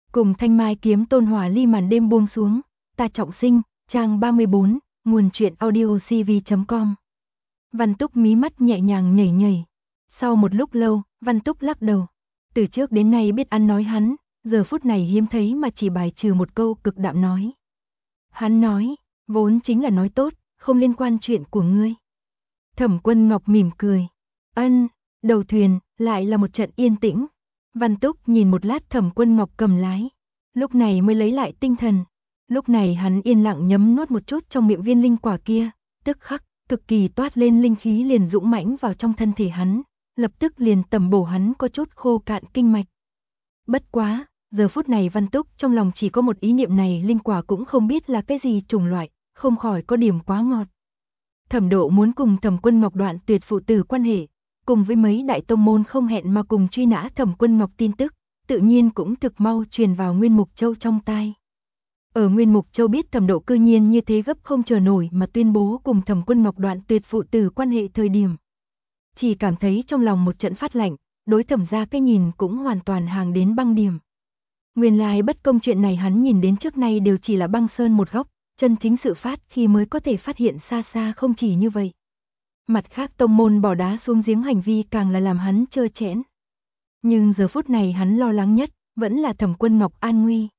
Cùng Thanh Mai kiếm tôn hòa ly màn đêm buông xuống, ta trọng sinh, trang 34, nguồn truyện audio cv.com. Văn Túc mí mắt nhẹ nhàng nhảy nhảy. Sau một lúc lâu, Văn Túc lắc đầu. Từ trước đến nay biết ăn nói hắn, giờ phút này hiếm thấy mà chỉ bài trừ một câu cực đạm nói. Hắn nói, vốn chính là nói tốt, không liên quan chuyện của ngươi. Thẩm Quân Ngọc mỉm cười. Ân, đầu thuyền, lại là một trận yên tĩnh. Văn Túc nhìn một lát Thẩm Quân Ngọc cầm lái. Lúc này mới lấy lại tinh thần. Lúc này hắn yên lặng nhấm nuốt một chút trong miệng viên linh quả kia. Tức khắc, cực kỳ toát lên linh khí liền dũng mãnh vào trong thân thể hắn. Lập tức liền tẩm bổ hắn có chút khô cạn kinh mạch. Bất quá, giờ phút này Văn Túc trong lòng chỉ có một ý niệm này, linh quả cũng không biết là cái gì chủng loại, không khỏi có điểm quá ngọt. Thẩm Độ muốn cùng Thẩm Quân Ngọc đoạn tuyệt phụ tử quan hệ, cùng với mấy đại tông môn không hẹn mà cùng truy nã Thẩm Quân Ngọc tin tức, tự nhiên cũng thực mau truyền vào Nguyên Mục Châu trong tai. Ở Nguyên Mục Châu biết Thẩm Độ cư nhiên như thế gấp không chờ nổi mà tuyên bố cùng Thẩm Quân Ngọc đoạn tuyệt phụ tử quan hệ thời điểm, chỉ cảm thấy trong lòng một trận phát lạnh, đối Thẩm gia cái nhìn cũng hoàn toàn hàng đến băng điểm. Nguyên lai bất công chuyện này hắn nhìn đến trước nay đều chỉ là băng sơn một góc, chân chính sự phát khi mới có thể phát hiện xa xa không chỉ như vậy. Mặt khác tông môn bỏ đá xuống giếng hành vi càng là làm hắn trơ trẽn. Nhưng giờ phút này hắn lo lắng nhất, vẫn là Thẩm Quân Ngọc an nguy.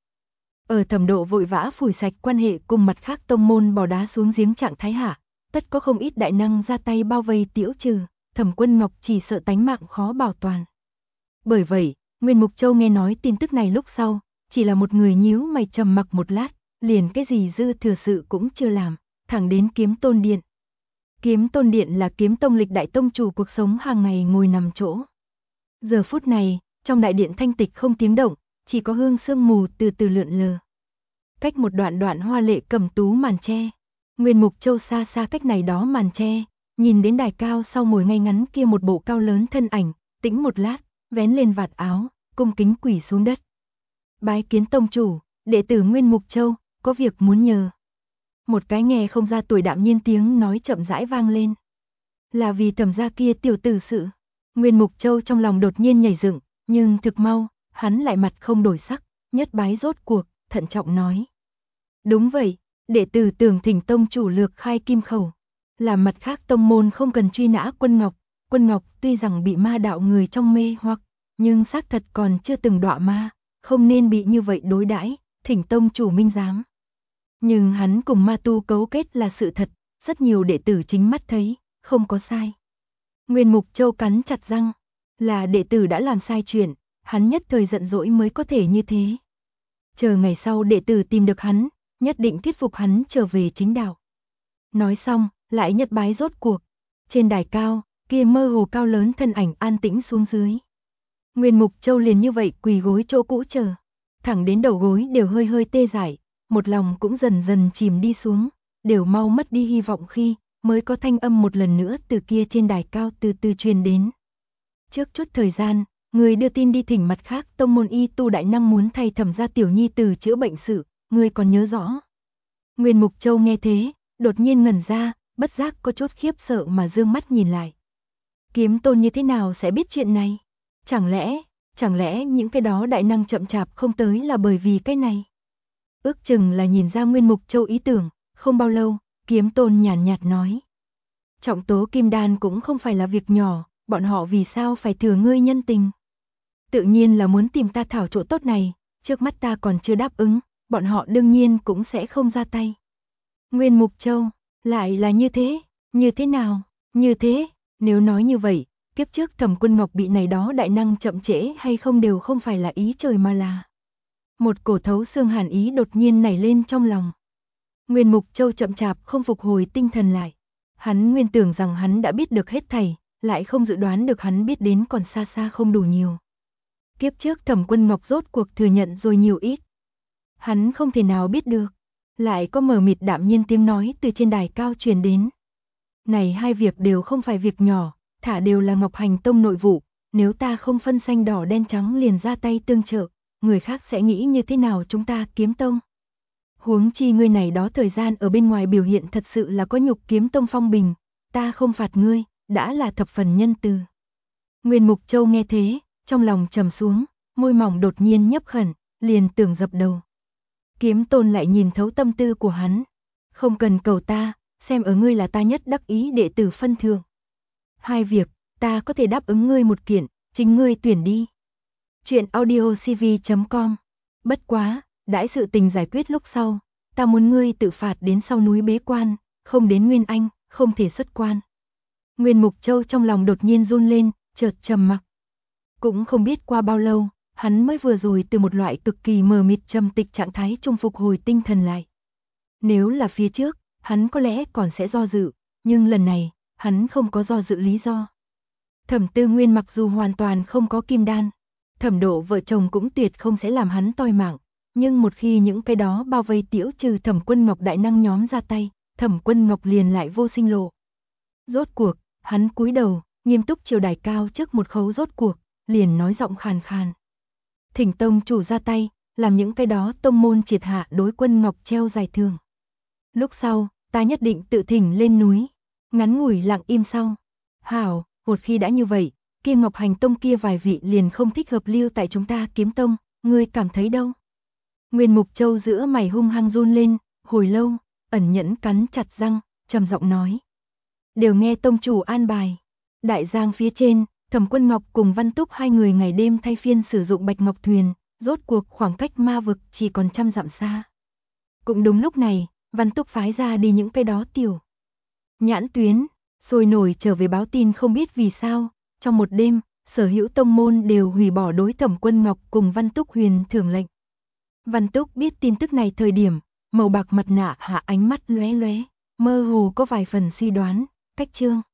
Ở Thẩm Độ vội vã phủi sạch quan hệ cùng mặt khác tông môn bỏ đá xuống giếng trạng thái hạ, tất có không ít đại năng ra tay bao vây tiễu trừ, Thẩm Quân Ngọc chỉ sợ tánh mạng khó bảo toàn. Bởi vậy, Nguyên Mục Châu nghe nói tin tức này lúc sau, chỉ là một người nhíu mày trầm mặc một lát, liền cái gì dư thừa sự cũng chưa làm, thẳng đến Kiếm Tôn Điện. Kiếm Tôn Điện là Kiếm Tông lịch đại tông chủ cuộc sống hàng ngày ngồi nằm chỗ. Giờ phút này, trong đại điện thanh tịch không tiếng động, chỉ có hương sương mù từ từ lượn lờ. Cách một đoạn đoạn hoa lệ cẩm tú màn tre, Nguyên Mục Châu xa xa cách này đó màn tre, nhìn đến đài cao sau ngồi ngay ngắn kia một bộ cao lớn thân ảnh, tĩnh một lát, vén lên vạt áo, cung kính quỳ xuống đất. Bái kiến tông chủ, đệ tử Nguyên Mục Châu, có việc muốn nhờ. Một cái nghe không ra tuổi đạm nhiên tiếng nói chậm rãi vang lên. Là vì Thẩm gia kia tiểu tử sự. Nguyên Mục Châu trong lòng đột nhiên nhảy dựng, nhưng thực mau, hắn lại mặt không đổi sắc, nhất bái rốt cuộc, thận trọng nói. Đúng vậy, đệ tử tưởng thỉnh tông chủ lược khai kim khẩu. Là mặt khác tông môn không cần truy nã Quân Ngọc tuy rằng bị ma đạo người trong mê hoặc, nhưng xác thật còn chưa từng đọa ma, không nên bị như vậy đối đãi, thỉnh tông chủ minh giám. Nhưng hắn cùng ma tu cấu kết là sự thật, rất nhiều đệ tử chính mắt thấy, không có sai. Nguyên Mục Châu cắn chặt răng, là đệ tử đã làm sai chuyện, hắn nhất thời giận dỗi mới có thể như thế. Chờ ngày sau đệ tử tìm được hắn, nhất định thuyết phục hắn trở về chính đạo. Nói xong, lại nhất bái rốt cuộc. Trên đài cao, kia mơ hồ cao lớn thân ảnh an tĩnh xuống dưới. Nguyên Mục Châu liền như vậy quỳ gối chỗ cũ chờ, thẳng đến đầu gối đều hơi hơi tê dại, một lòng cũng dần dần chìm đi xuống, đều mau mất đi hy vọng khi mới có thanh âm một lần nữa từ kia trên đài cao từ từ truyền đến. Trước chút thời gian, người đưa tin đi thỉnh mặt khác tông môn y tu đại năng muốn thay Thẩm gia tiểu nhi tử chữa bệnh sự, người còn nhớ rõ. Nguyên Mục Châu nghe thế, đột nhiên ngẩn ra, bất giác có chút khiếp sợ mà dương mắt nhìn lại. Kiếm Tôn như thế nào sẽ biết chuyện này? Chẳng lẽ những cái đó đại năng chậm chạp không tới là bởi vì cái này? Ước chừng là nhìn ra Nguyên Mục Châu ý tưởng, không bao lâu, Kiếm Tôn nhàn nhạt nói. Trọng tố kim đan cũng không phải là việc nhỏ, bọn họ vì sao phải thừa ngươi nhân tình? Tự nhiên là muốn tìm ta thảo chỗ tốt này, trước mắt ta còn chưa đáp ứng, bọn họ đương nhiên cũng sẽ không ra tay. Nguyên Mục Châu, lại là như thế nào, như thế, nếu nói như vậy, kiếp trước Thẩm Quân Ngọc bị này đó đại năng chậm trễ hay không đều không phải là ý trời mà là. Một cổ thấu xương hàn ý đột nhiên nảy lên trong lòng. Nguyên Mục Châu chậm chạp không phục hồi tinh thần lại. Hắn nguyên tưởng rằng hắn đã biết được hết thảy, lại không dự đoán được hắn biết đến còn xa xa không đủ nhiều. Kiếp trước Thẩm Quân Ngọc rốt cuộc thừa nhận rồi nhiều ít. Hắn không thể nào biết được. Lại có mờ mịt đạm nhiên tiếng nói từ trên đài cao truyền đến. Này hai việc đều không phải việc nhỏ, thả đều là Ngọc Hành Tông nội vụ, nếu ta không phân xanh đỏ đen trắng liền ra tay tương trợ, người khác sẽ nghĩ như thế nào chúng ta Kiếm Tông. Huống chi ngươi này đó thời gian ở bên ngoài biểu hiện thật sự là có nhục Kiếm Tông phong bình, ta không phạt ngươi, đã là thập phần nhân từ. Nguyên Mục Châu nghe thế, trong lòng trầm xuống, môi mỏng đột nhiên nhấp khẩn, liền tưởng dập đầu. Kiếm Tôn lại nhìn thấu tâm tư của hắn. Không cần cầu ta, xem ở ngươi là ta nhất đắc ý đệ tử phân thượng. Hai việc, ta có thể đáp ứng ngươi một kiện, chính ngươi tuyển đi. Chuyện audiocv.com. Bất quá, đãi sự tình giải quyết lúc sau, ta muốn ngươi tự phạt đến sau núi bế quan, không đến Nguyên Anh, không thể xuất quan. Nguyên Mục Châu trong lòng đột nhiên run lên, chợt trầm mặc. Cũng không biết qua bao lâu, hắn mới vừa rồi từ một loại cực kỳ mờ mịt trầm tịch trạng thái trung phục hồi tinh thần lại. Nếu là phía trước, hắn có lẽ còn sẽ do dự, nhưng lần này, hắn không có do dự lý do. Thẩm Tư Nguyên mặc dù hoàn toàn không có kim đan, Thẩm Độ vợ chồng cũng tuyệt không sẽ làm hắn toi mạng, nhưng một khi những cái đó bao vây Tiễu Trừ Thẩm Quân Ngọc đại năng nhóm ra tay, Thẩm Quân Ngọc liền lại vô sinh lộ. Rốt cuộc, hắn cúi đầu, nghiêm túc chiều đài cao trước một khấu rốt cuộc, liền nói giọng khàn khàn. Thỉnh tông chủ ra tay, làm những cái đó tông môn triệt hạ đối Quân Ngọc treo giải thưởng. Lúc sau, ta nhất định tự thỉnh lên núi. Ngắn ngủi lặng im sau. Hảo, một khi đã như vậy, kia Ngọc Hành Tông kia vài vị liền không thích hợp lưu tại chúng ta Kiếm Tông, ngươi cảm thấy đâu? Nguyên Mục Châu giữa mày hung hăng run lên, hồi lâu, ẩn nhẫn cắn chặt răng, trầm giọng nói. Đều nghe tông chủ an bài. Đại giang phía trên, Thẩm Quân Ngọc cùng Văn Túc hai người ngày đêm thay phiên sử dụng Bạch Ngọc Thuyền, rốt cuộc khoảng cách ma vực chỉ còn 100 dặm xa. Cũng đúng lúc này, Văn Túc phái ra đi những cái đó tiểu nhãn tuyến, sôi nổi trở về báo tin không biết vì sao, trong một đêm, sở hữu tông môn đều hủy bỏ đối Thẩm Quân Ngọc cùng Văn Túc Huyền thưởng lệnh. Văn Túc biết tin tức này thời điểm, màu bạc mặt nạ hạ ánh mắt lóe lóe, mơ hồ có vài phần suy đoán, cách chương.